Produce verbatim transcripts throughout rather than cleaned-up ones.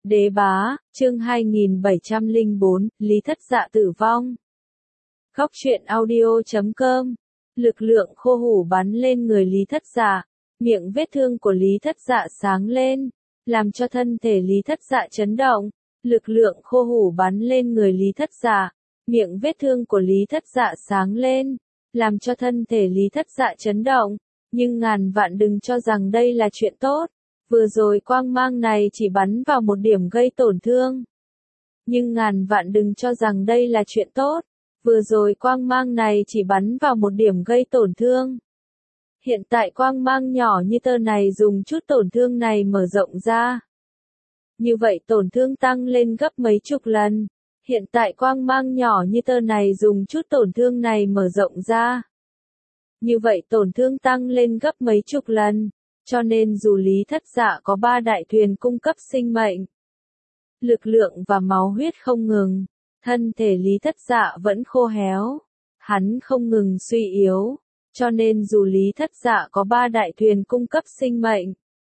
Đế bá, chương hai nghìn bảy trăm lẻ bốn, Lý Thất Dạ tử vong. Góc truyện audio chấm com. Lực lượng khô hủ bắn lên người Lý Thất Dạ, miệng vết thương của Lý Thất Dạ sáng lên, làm cho thân thể Lý Thất Dạ chấn động. Lực lượng khô hủ bắn lên người Lý Thất Dạ, miệng vết thương của Lý Thất Dạ sáng lên, làm cho thân thể Lý Thất Dạ chấn động. Nhưng ngàn vạn đừng cho rằng đây là chuyện tốt. Vừa rồi quang mang này chỉ bắn vào một điểm gây tổn thương. Nhưng ngàn vạn đừng cho rằng đây là chuyện tốt. Vừa rồi quang mang này chỉ bắn vào một điểm gây tổn thương. Hiện tại quang mang nhỏ như tơ này dùng chút tổn thương này mở rộng ra. Như vậy tổn thương tăng lên gấp mấy chục lần. Hiện tại quang mang nhỏ như tơ này dùng chút tổn thương này mở rộng ra. Như vậy tổn thương tăng lên gấp mấy chục lần. Cho nên dù Lý Thất Dạ có ba đại thuyền cung cấp sinh mệnh, lực lượng và máu huyết không ngừng, thân thể Lý Thất Dạ vẫn khô héo, hắn không ngừng suy yếu, cho nên dù Lý Thất Dạ có ba đại thuyền cung cấp sinh mệnh,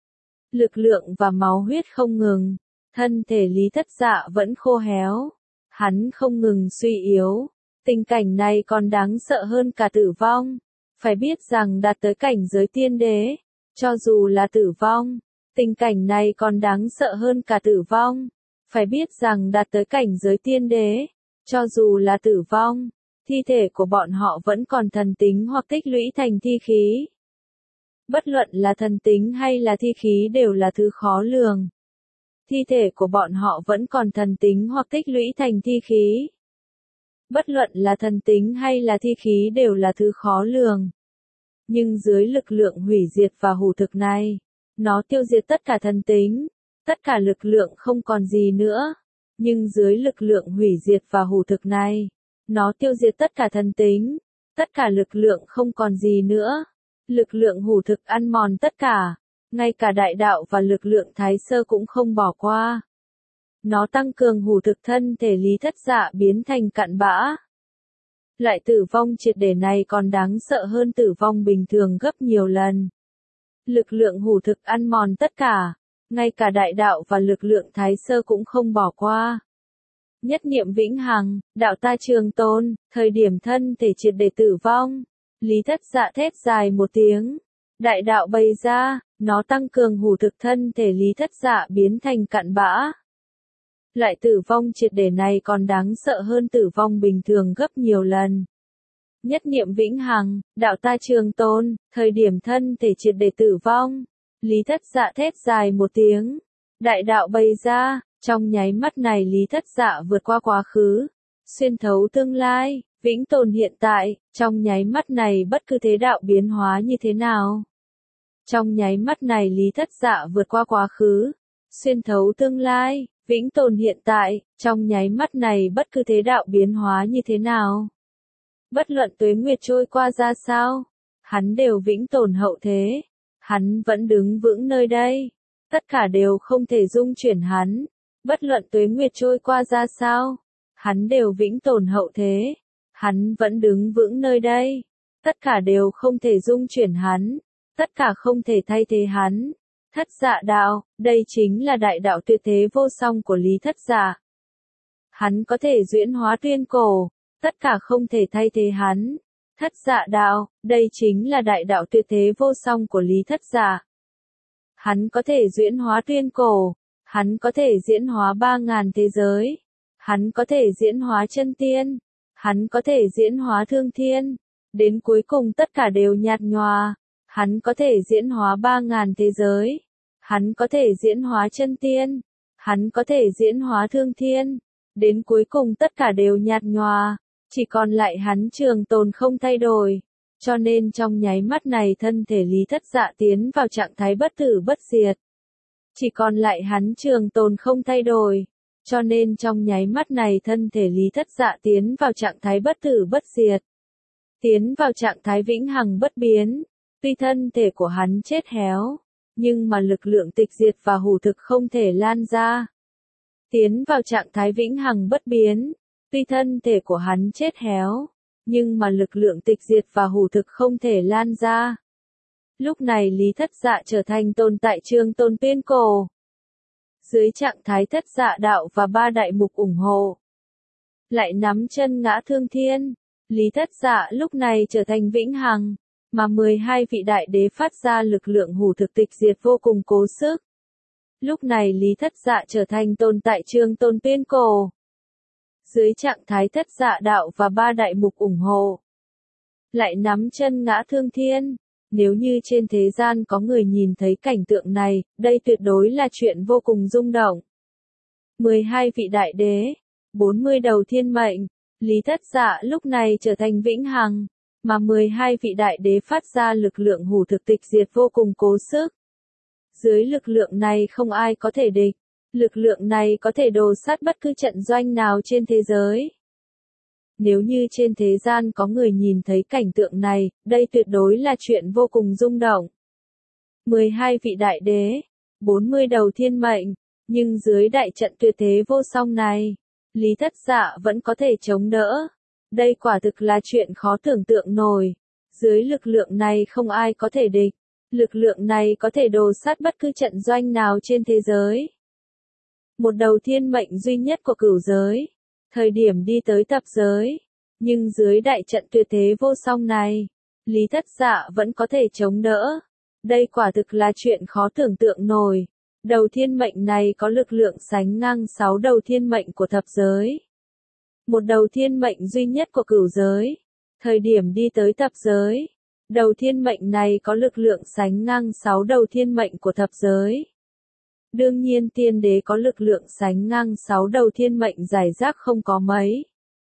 lực lượng và máu huyết không ngừng, thân thể Lý Thất Dạ vẫn khô héo, hắn không ngừng suy yếu. Tình cảnh này còn đáng sợ hơn cả tử vong. Phải biết rằng đạt tới cảnh giới tiên đế, cho dù là tử vong, tình cảnh này còn đáng sợ hơn cả tử vong. Phải biết rằng đạt tới cảnh giới tiên đế, cho dù là tử vong, thi thể của bọn họ vẫn còn thần tính hoặc tích lũy thành thi khí. Bất luận là thần tính hay là thi khí đều là thứ khó lường. Thi thể của bọn họ vẫn còn thần tính hoặc tích lũy thành thi khí. Bất luận là thần tính hay là thi khí đều là thứ khó lường. Nhưng dưới lực lượng hủy diệt và hủ thực này, nó tiêu diệt tất cả thần tính, tất cả lực lượng không còn gì nữa. Nhưng dưới lực lượng hủy diệt và hủ thực này, nó tiêu diệt tất cả thần tính, tất cả lực lượng không còn gì nữa. Lực lượng hủ thực ăn mòn tất cả, ngay cả đại đạo và lực lượng thái sơ cũng không bỏ qua. Nó tăng cường hủ thực thân thể Lý Thất Dạ biến thành cặn bã. Loại tử vong triệt để này còn đáng sợ hơn tử vong bình thường gấp nhiều lần. Lực lượng hủ thực ăn mòn tất cả, ngay cả đại đạo và lực lượng thái sơ cũng không bỏ qua. Nhất niệm vĩnh hằng, đạo ta trường tồn, thời điểm thân thể triệt để tử vong, Lý Thất Dạ thét dài một tiếng. Đại đạo bày ra, nó tăng cường hủ thực thân thể Lý Thất Dạ biến thành cặn bã. Loại tử vong triệt để này còn đáng sợ hơn tử vong bình thường gấp nhiều lần. Nhất niệm vĩnh hằng, đạo ta trường tồn, thời điểm thân thể triệt để tử vong, Lý Thất Dạ thét dài một tiếng. Đại đạo bày ra, trong nháy mắt này Lý Thất Dạ vượt qua quá khứ, xuyên thấu tương lai, vĩnh tồn hiện tại, trong nháy mắt này bất cứ thế đạo biến hóa như thế nào. Trong nháy mắt này Lý Thất Dạ vượt qua quá khứ, xuyên thấu tương lai, vĩnh tồn hiện tại, trong nháy mắt này bất cứ thế đạo biến hóa như thế nào. Bất luận tuế nguyệt trôi qua ra sao, hắn đều vĩnh tồn hậu thế. Hắn vẫn đứng vững nơi đây. Tất cả đều không thể dung chuyển hắn. Bất luận tuế nguyệt trôi qua ra sao, hắn đều vĩnh tồn hậu thế. Hắn vẫn đứng vững nơi đây. Tất cả đều không thể dung chuyển hắn. Tất cả không thể thay thế hắn. Thất Dạ đạo, đây chính là đại đạo tuyệt thế vô song của Lý Thất Dạ. Hắn có thể diễn hóa tuyên cổ, tất cả không thể thay thế hắn. Thất Dạ đạo, đây chính là đại đạo tuyệt thế vô song của Lý Thất Dạ. Hắn có thể diễn hóa tuyên cổ, hắn có thể diễn hóa ba ngàn thế giới, hắn có thể diễn hóa chân tiên, hắn có thể diễn hóa thương thiên, đến cuối cùng tất cả đều nhạt nhòa. Hắn có thể diễn hóa ba ngàn thế giới. Hắn có thể diễn hóa chân tiên. Hắn có thể diễn hóa thương thiên. Đến cuối cùng tất cả đều nhạt nhòa. Chỉ còn lại hắn trường tồn không thay đổi. Cho nên trong nháy mắt này thân thể Lý Thất Dạ tiến vào trạng thái bất tử bất diệt. Chỉ còn lại hắn trường tồn không thay đổi. Cho nên trong nháy mắt này thân thể Lý Thất Dạ tiến vào trạng thái bất tử bất diệt. Tiến vào trạng thái vĩnh hằng bất biến. Tuy thân thể của hắn chết héo, nhưng mà lực lượng tịch diệt và hủ thực không thể lan ra. Tiến vào trạng thái vĩnh hằng bất biến, tuy thân thể của hắn chết héo, nhưng mà lực lượng tịch diệt và hủ thực không thể lan ra. Lúc này Lý Thất Dạ trở thành tồn tại trường tồn tuyên cổ. Dưới trạng thái thất dạ đạo và ba đại mục ủng hộ, lại nắm chân ngã thương thiên, Lý Thất Dạ lúc này trở thành vĩnh hằng, mà mười hai vị đại đế phát ra lực lượng hủ thực tịch diệt vô cùng cố sức. Lúc này Lý Thất Dạ trở thành tồn tại Trường Tồn Tiên Cổ. Dưới trạng thái thất dạ đạo và ba đại mục ủng hộ, lại nắm chân ngã thương thiên. Nếu như trên thế gian có người nhìn thấy cảnh tượng này, đây tuyệt đối là chuyện vô cùng rung động. mười hai vị đại đế, bốn mươi đầu thiên mệnh, Lý Thất Dạ lúc này trở thành vĩnh hằng, mà mười hai vị đại đế phát ra lực lượng hủ thực tịch diệt vô cùng cố sức. Dưới lực lượng này không ai có thể địch, lực lượng này có thể đồ sát bất cứ trận doanh nào trên thế giới. Nếu như trên thế gian có người nhìn thấy cảnh tượng này, đây tuyệt đối là chuyện vô cùng rung động. mười hai vị đại đế, bốn mươi đầu thiên mệnh, nhưng dưới đại trận tuyệt thế vô song này, Lý Thất Dạ vẫn có thể chống đỡ. Đây quả thực là chuyện khó tưởng tượng nổi. Dưới lực lượng này không ai có thể địch. Lực lượng này có thể đồ sát bất cứ trận doanh nào trên thế giới. Một đầu thiên mệnh duy nhất của cửu giới. Thời điểm đi tới tập giới. Nhưng dưới đại trận tuyệt thế vô song này, Lý Thất Dạ vẫn có thể chống đỡ. Đây quả thực là chuyện khó tưởng tượng nổi. Đầu thiên mệnh này có lực lượng sánh ngang sáu đầu thiên mệnh của thập giới. Một đầu thiên mệnh duy nhất của cửu giới. Thời điểm đi tới thập giới, đầu thiên mệnh này có lực lượng sánh ngang sáu đầu thiên mệnh của thập giới. Đương nhiên tiên đế có lực lượng sánh ngang sáu đầu thiên mệnh giải rác không có mấy.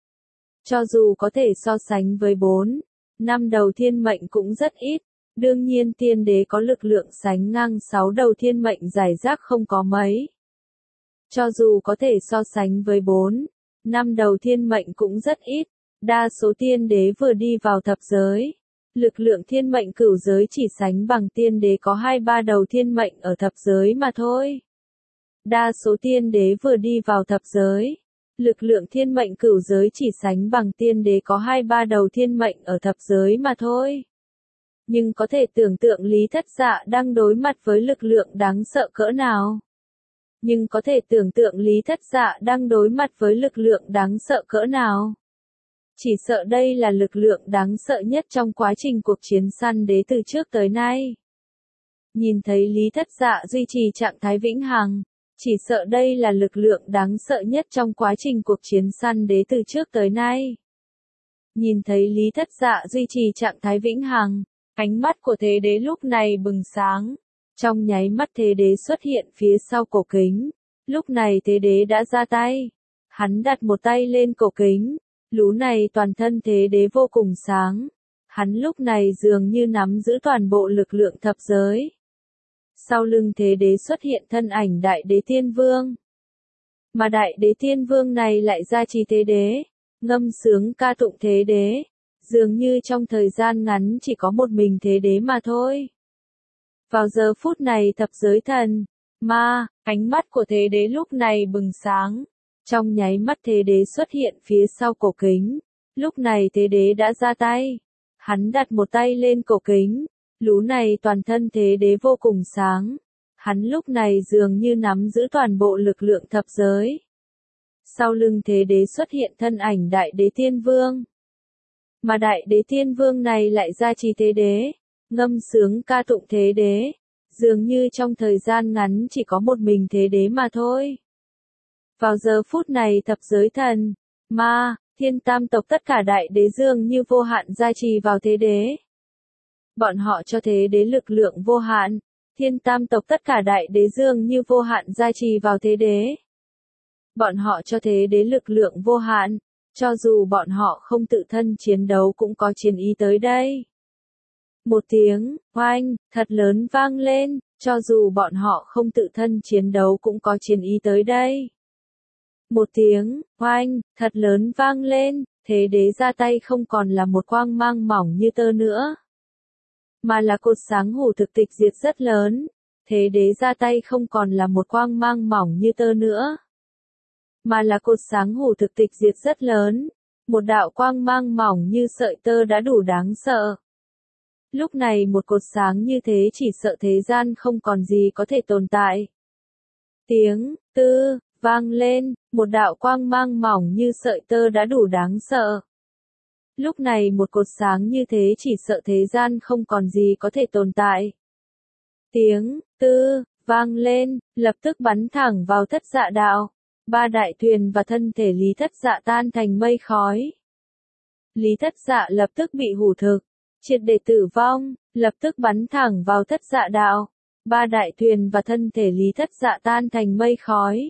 Cho dù có thể so sánh với bốn, năm đầu thiên mệnh cũng rất ít. Đương nhiên tiên đế có lực lượng sánh ngang sáu đầu thiên mệnh giải rác không có mấy. Cho dù có thể so sánh với bốn, năm đầu thiên mệnh cũng rất ít. Đa số tiên đế vừa đi vào thập giới. Lực lượng thiên mệnh cửu giới chỉ sánh bằng tiên đế có hai ba đầu thiên mệnh ở thập giới mà thôi. Đa số tiên đế vừa đi vào thập giới. Lực lượng thiên mệnh cửu giới chỉ sánh bằng tiên đế có hai ba đầu thiên mệnh ở thập giới mà thôi. Nhưng có thể tưởng tượng Lý Thất Dạ đang đối mặt với lực lượng đáng sợ cỡ nào. Nhưng có thể tưởng tượng Lý Thất Dạ đang đối mặt với lực lượng đáng sợ cỡ nào. Chỉ sợ đây là lực lượng đáng sợ nhất trong quá trình cuộc chiến săn đế từ trước tới nay. Nhìn thấy Lý Thất Dạ duy trì trạng thái vĩnh hằng, chỉ sợ đây là lực lượng đáng sợ nhất trong quá trình cuộc chiến săn đế từ trước tới nay. Nhìn thấy Lý Thất Dạ duy trì trạng thái vĩnh hằng, ánh mắt của thế đế lúc này bừng sáng. Trong nháy mắt thế đế xuất hiện phía sau cổ kính. Lúc này thế đế đã ra tay. Hắn đặt một tay lên cổ kính. Lú này toàn thân thế đế vô cùng sáng. Hắn lúc này dường như nắm giữ toàn bộ lực lượng thập giới. Sau lưng thế đế xuất hiện thân ảnh đại đế tiên vương. Mà đại đế tiên vương này lại gia trì thế đế. Ngâm sướng ca tụng thế đế. Dường như trong thời gian ngắn chỉ có một mình thế đế mà thôi. Vào giờ phút này thập giới thần, ma, ánh mắt của thế đế lúc này bừng sáng. Trong nháy mắt thế đế xuất hiện phía sau cổ kính. Lúc này thế đế đã ra tay. Hắn đặt một tay lên cổ kính. Lú này toàn thân thế đế vô cùng sáng. Hắn lúc này dường như nắm giữ toàn bộ lực lượng thập giới. Sau lưng thế đế xuất hiện thân ảnh đại đế tiên vương. Mà đại đế tiên vương này lại gia trì thế đế. Ngâm sướng ca tụng thế đế. Dường như trong thời gian ngắn chỉ có một mình thế đế mà thôi. Vào giờ phút này thập giới thần, ma, thiên tam tộc tất cả đại đế dường như vô hạn gia trì vào thế đế. Bọn họ cho thế đế lực lượng vô hạn. Thiên tam tộc tất cả đại đế dường như vô hạn gia trì vào thế đế. Bọn họ cho thế đế lực lượng vô hạn. Cho dù bọn họ không tự thân chiến đấu cũng có chiến ý tới đây. Một tiếng, oanh, thật lớn vang lên, cho dù bọn họ không tự thân chiến đấu cũng có chiến ý tới đây. Một tiếng, oanh, thật lớn vang lên, thế đế ra tay không còn là một quang mang mỏng như tơ nữa. Mà là cột sáng hủ thực tịch diệt rất lớn. Thế đế ra tay không còn là một quang mang mỏng như tơ nữa. Mà là cột sáng hủ thực tịch diệt rất lớn. Một đạo quang mang mỏng như sợi tơ đã đủ đáng sợ. Lúc này một cột sáng như thế chỉ sợ thế gian không còn gì có thể tồn tại. Tiếng tư vang lên, một đạo quang mang mỏng như sợi tơ đã đủ đáng sợ. Lúc này một cột sáng như thế chỉ sợ thế gian không còn gì có thể tồn tại. Tiếng tư vang lên, lập tức bắn thẳng vào Thất Dạ đạo. Ba đại thuyền và thân thể Lý Thất Dạ tan thành mây khói. Lý Thất Dạ lập tức bị hủ thực, triệt để tử vong, lập tức bắn thẳng vào Thất Dạ đạo. Ba đại thuyền và thân thể Lý Thất Dạ tan thành mây khói.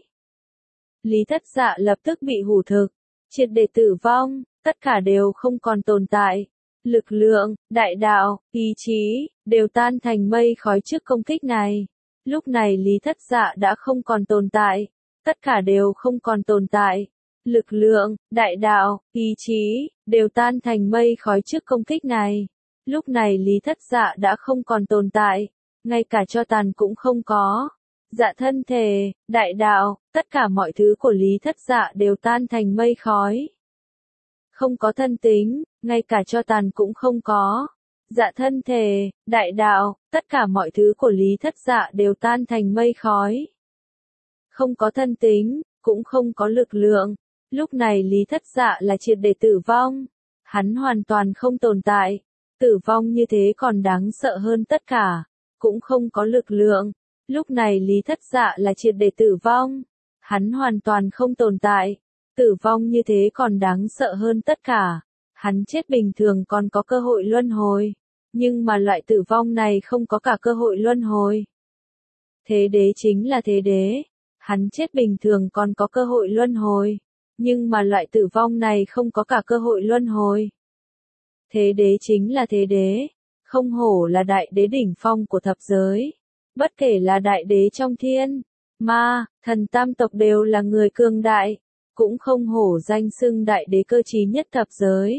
Lý Thất Dạ lập tức bị hủ thực, triệt để tử vong, tất cả đều không còn tồn tại. Lực lượng, đại đạo, ý chí, đều tan thành mây khói trước công kích này. Lúc này Lý Thất Dạ đã không còn tồn tại, tất cả đều không còn tồn tại. Lực lượng, đại đạo, ý chí, đều tan thành mây khói trước công kích này. Lúc này Lý Thất Dạ đã không còn tồn tại, ngay cả tro tàn cũng không có. Dạ thân thể, đại đạo, tất cả mọi thứ của Lý Thất Dạ đều tan thành mây khói. Không có thân tính, ngay cả tro tàn cũng không có. Dạ thân thể, đại đạo, tất cả mọi thứ của Lý Thất Dạ đều tan thành mây khói. Không có thân tính, cũng không có lực lượng. Lúc này Lý Thất Dạ là triệt để tử vong. Hắn hoàn toàn không tồn tại. Tử vong như thế còn đáng sợ hơn tất cả. Cũng không có lực lượng. Lúc này Lý Thất Dạ là triệt để tử vong. Hắn hoàn toàn không tồn tại. Tử vong như thế còn đáng sợ hơn tất cả. Hắn chết bình thường còn có cơ hội luân hồi. Nhưng mà loại tử vong này không có cả cơ hội luân hồi. Thế đế chính là thế đế. Hắn chết bình thường còn có cơ hội luân hồi. Nhưng mà loại tử vong này không có cả cơ hội luân hồi. Thế đế chính là thế đế. Không hổ là đại đế đỉnh phong của thập giới. Bất kể là đại đế trong thiên, ma, thần tam tộc đều là người cường đại. Cũng không hổ danh xưng đại đế cơ trí nhất thập giới.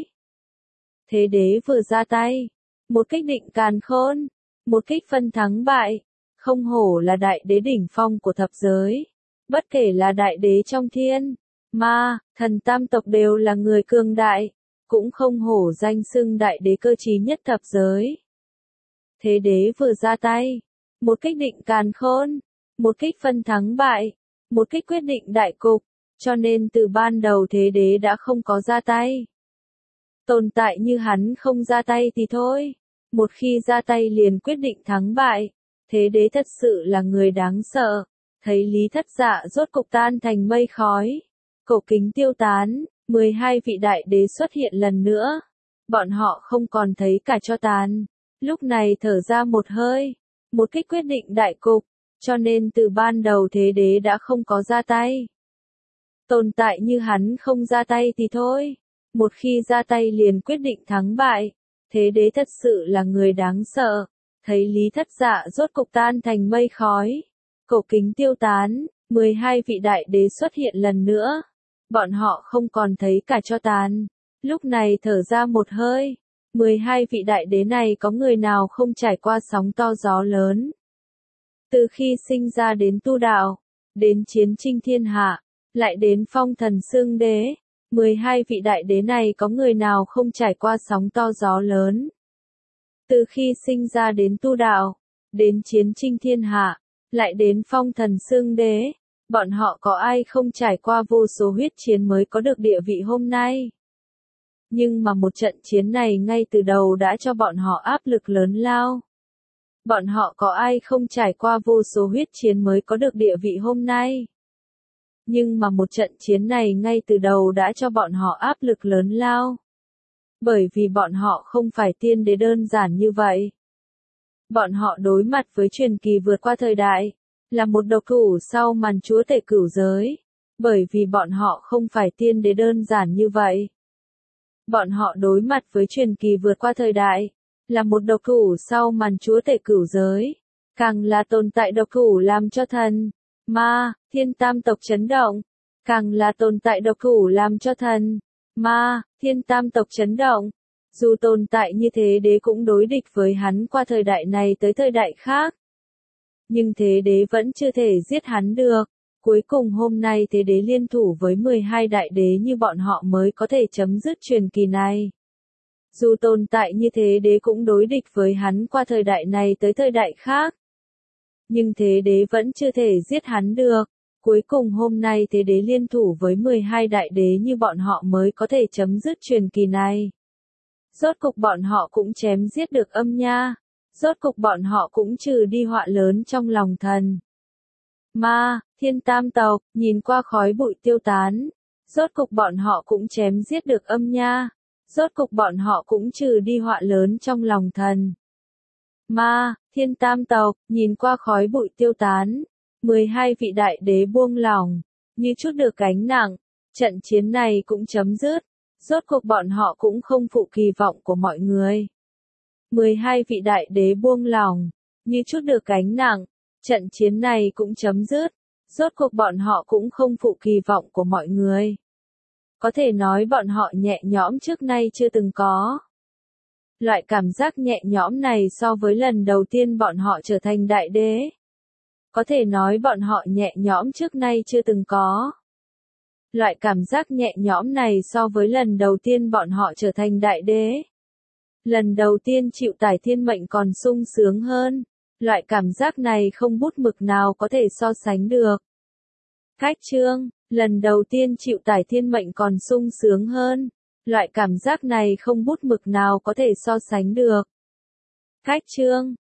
Thế đế vừa ra tay. Một kích định càn khôn. Một kích phân thắng bại. Không hổ là đại đế đỉnh phong của thập giới. Bất kể là đại đế trong thiên, ma, thần tam tộc đều là người cường đại. Cũng không hổ danh xưng đại đế cơ trí nhất thập giới. Thế đế vừa ra tay. Một kích định càn khôn. Một kích phân thắng bại. Một kích quyết định đại cục. Cho nên từ ban đầu thế đế đã không có ra tay. Tồn tại như hắn không ra tay thì thôi. Một khi ra tay liền quyết định thắng bại. Thế đế thật sự là người đáng sợ. Thấy Lý Thất Dạ rốt cục tan thành mây khói. Cổ kính tiêu tán. mười hai vị đại đế xuất hiện lần nữa. Bọn họ không còn thấy cả tro tàn. Lúc này thở ra một hơi. Một kích quyết định đại cục. Cho nên từ ban đầu thế đế đã không có ra tay. Tồn tại như hắn không ra tay thì thôi. Một khi ra tay liền quyết định thắng bại. Thế đế thật sự là người đáng sợ. Thấy Lý Thất Dạ rốt cục tan thành mây khói. Cổ kính tiêu tán. mười hai vị đại đế xuất hiện lần nữa. Bọn họ không còn thấy cả tro tàn. Lúc này thở ra một hơi. mười hai vị đại đế này có người nào không trải qua sóng to gió lớn. Từ khi sinh ra đến tu đạo. Đến chiến chinh thiên hạ. Lại đến phong thần xương đế. mười hai vị đại đế này có người nào không trải qua sóng to gió lớn. Từ khi sinh ra đến tu đạo. Đến chiến chinh thiên hạ. Lại đến phong thần xương đế. Bọn họ có ai không trải qua vô số huyết chiến mới có được địa vị hôm nay. Nhưng mà một trận chiến này ngay từ đầu đã cho bọn họ áp lực lớn lao. Bọn họ có ai không trải qua vô số huyết chiến mới có được địa vị hôm nay. Nhưng mà một trận chiến này ngay từ đầu đã cho bọn họ áp lực lớn lao. Bởi vì bọn họ không phải tiên đế đơn giản như vậy. Bọn họ đối mặt với truyền kỳ vượt qua thời đại. Là một độc thủ sau màn chúa tể cửu giới. Bởi vì bọn họ không phải tiên đế đơn giản như vậy. Bọn họ đối mặt với truyền kỳ vượt qua thời đại. Là một độc thủ sau màn chúa tể cửu giới. Càng là tồn tại độc thủ làm cho thần, ma, thiên tam tộc chấn động. Càng là tồn tại độc thủ làm cho thần, ma, thiên tam tộc chấn động. Dù tồn tại như thế đế cũng đối địch với hắn qua thời đại này tới thời đại khác. Nhưng thế đế vẫn chưa thể giết hắn được. Cuối cùng hôm nay thế đế liên thủ với mười hai đại đế như bọn họ mới có thể chấm dứt truyền kỳ này. Dù tồn tại như thế đế cũng đối địch với hắn qua thời đại này tới thời đại khác. nhưng thế đế vẫn chưa thể giết hắn được. Cuối cùng hôm nay thế đế liên thủ với mười hai đại đế như bọn họ mới có thể chấm dứt truyền kỳ này. Rốt cục bọn họ cũng chém giết được Âm Nha. Rốt cục bọn họ cũng trừ đi họa lớn trong lòng thần. Ma, Thiên Tam tộc, nhìn qua khói bụi tiêu tán. Rốt cục bọn họ cũng chém giết được Âm Nha. Rốt cục bọn họ cũng trừ đi họa lớn trong lòng thần. Ma, Thiên Tam tộc, nhìn qua khói bụi tiêu tán. mười hai vị đại đế buông lỏng, như chút được gánh nặng. Trận chiến này cũng chấm dứt. Rốt cuộc bọn họ cũng không phụ kỳ vọng của mọi người. mười hai vị đại đế buông lỏng, như chút được gánh nặng. Trận chiến này cũng chấm dứt. Rốt cuộc bọn họ cũng không phụ kỳ vọng của mọi người. Có thể nói bọn họ nhẹ nhõm trước nay chưa từng có. Loại cảm giác nhẹ nhõm này so với lần đầu tiên bọn họ trở thành đại đế. Có thể nói bọn họ nhẹ nhõm trước nay chưa từng có. Loại cảm giác nhẹ nhõm này so với lần đầu tiên bọn họ trở thành đại đế. Lần đầu tiên chịu tải thiên mệnh còn sung sướng hơn. Loại cảm giác này không bút mực nào có thể so sánh được. Cách chương, lần đầu tiên chịu tải thiên mệnh còn sung sướng hơn. Loại cảm giác này không bút mực nào có thể so sánh được. Cách chương,